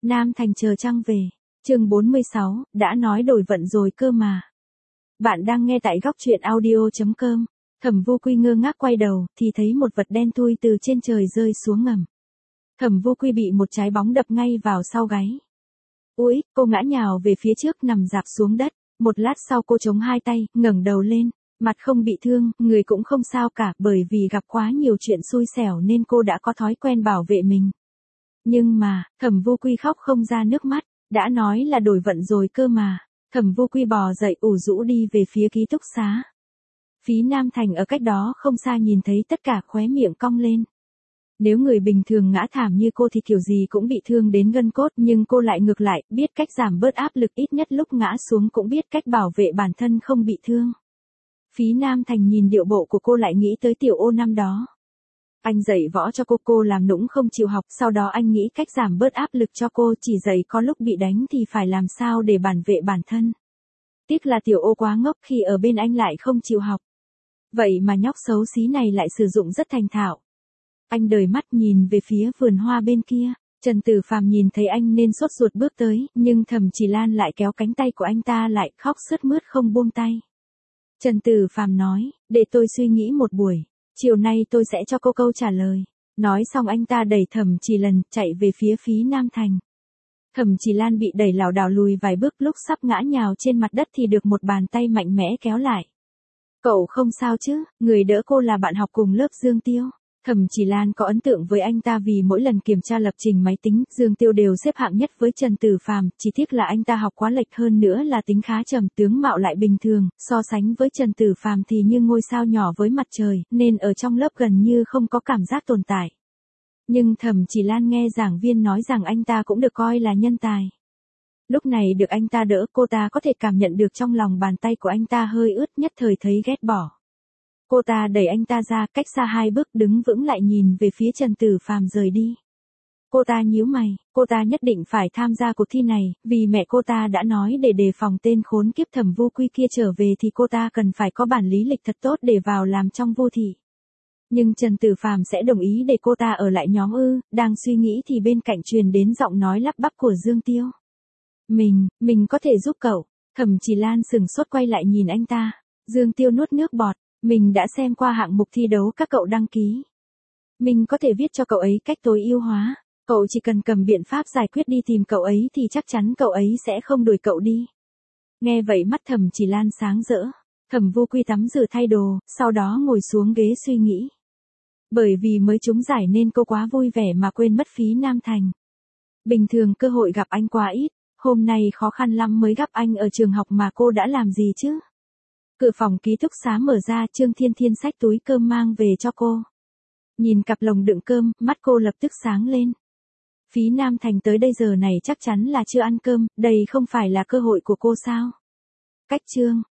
Nam Thành chờ trăng về. Chương 46, đã nói đổi vận rồi cơ mà. Bạn đang nghe tại góc truyện audio.com. Thẩm Vô Quy ngơ ngác quay đầu, thì thấy một vật đen thui từ trên trời rơi xuống ngầm. Thẩm Vô Quy bị một trái bóng đập ngay vào sau gáy. Úi, cô ngã nhào về phía trước nằm rạp xuống đất. Một lát sau cô chống hai tay, ngẩng đầu lên. Mặt không bị thương, người cũng không sao cả, bởi vì gặp quá nhiều chuyện xui xẻo nên cô đã có thói quen bảo vệ mình. Nhưng mà, Thẩm Vô Quy khóc không ra nước mắt, đã nói là đổi vận rồi cơ mà. Thẩm Vô Quy bò dậy ủ rũ đi về phía ký túc xá. Phí Nam Thành ở cách đó không xa nhìn thấy tất cả khóe miệng cong lên. Nếu người bình thường ngã thảm như cô thì kiểu gì cũng bị thương đến gân cốt, nhưng cô lại ngược lại, biết cách giảm bớt áp lực, ít nhất lúc ngã xuống cũng biết cách bảo vệ bản thân không bị thương. Phí Nam Thành nhìn điệu bộ của cô lại nghĩ tới Tiểu Ô năm đó. Anh dạy võ cho cô làm nũng không chịu học, sau đó anh nghĩ cách giảm bớt áp lực cho cô, chỉ dạy có lúc bị đánh thì phải làm sao để bảo vệ bản thân. Tiếc là Tiểu Ô quá ngốc, khi ở bên anh lại không chịu học. Vậy mà nhóc xấu xí này lại sử dụng rất thành thạo. Anh đời mắt nhìn về phía vườn hoa bên kia. Trần Tử Phàm nhìn thấy anh nên sốt ruột bước tới, nhưng Thẩm Chỉ Lan lại kéo cánh tay của anh ta lại, khóc sướt mướt không buông tay. Trần Tử Phàm nói, để tôi suy nghĩ một buổi, chiều nay tôi sẽ cho cô câu trả lời. Nói xong anh ta đẩy Thẩm Chỉ Lan chạy về phía Phí Nam Thành. Thẩm Chỉ Lan bị đẩy lảo đảo lùi vài bước, lúc sắp ngã nhào trên mặt đất thì được một bàn tay mạnh mẽ kéo lại. Cậu không sao chứ? Người đỡ cô là bạn học cùng lớp Dương Tiêu. Thẩm Chỉ Lan có ấn tượng với anh ta vì mỗi lần kiểm tra lập trình máy tính, Dương Tiêu đều xếp hạng nhất với Trần Tử Phàm, chỉ tiếc là anh ta học quá lệch, hơn nữa là tính khá trầm, tướng mạo lại bình thường, so sánh với Trần Tử Phàm thì như ngôi sao nhỏ với mặt trời, nên ở trong lớp gần như không có cảm giác tồn tại. Nhưng Thẩm Chỉ Lan nghe giảng viên nói rằng anh ta cũng được coi là nhân tài. Lúc này được anh ta đỡ, cô ta có thể cảm nhận được trong lòng bàn tay của anh ta hơi ướt, nhất thời thấy ghét bỏ. Cô ta đẩy anh ta ra, cách xa 2 bước, đứng vững lại nhìn về phía Trần Tử Phàm rời đi. Cô ta nhíu mày, cô ta nhất định phải tham gia cuộc thi này, vì mẹ cô ta đã nói để đề phòng tên khốn kiếp Thẩm Vô Quy kia trở về thì cô ta cần phải có bản lý lịch thật tốt để vào làm trong Vô Thị. Nhưng Trần Tử Phàm sẽ đồng ý để cô ta ở lại nhóm ư? Đang suy nghĩ thì bên cạnh truyền đến giọng nói lắp bắp của Dương Tiêu. Mình có thể giúp cậu. Thẩm Chỉ Lan sừng sốt quay lại nhìn anh ta. Dương Tiêu nuốt nước bọt. Mình đã xem qua hạng mục thi đấu các cậu đăng ký. Mình có thể viết cho cậu ấy cách tối ưu hóa. Cậu chỉ cần cầm biện pháp giải quyết đi tìm cậu ấy thì chắc chắn cậu ấy sẽ không đuổi cậu đi. Nghe vậy mắt Thẩm Chỉ Lan sáng rỡ. Thẩm Vô Quy tắm rửa thay đồ, sau đó ngồi xuống ghế suy nghĩ. Bởi vì mới trúng giải nên cô quá vui vẻ mà quên mất Phí Nam Thành. Bình thường cơ hội gặp anh quá ít, hôm nay khó khăn lắm mới gặp anh ở trường học mà cô đã làm gì chứ? Cửa phòng ký túc xá mở ra, Trương Thiên Thiên xách túi cơm mang về cho cô. Nhìn cặp lồng đựng cơm, mắt cô lập tức sáng lên. Phí Nam Thành tới đây giờ này chắc chắn là chưa ăn cơm, đây không phải là cơ hội của cô sao? Cách Trương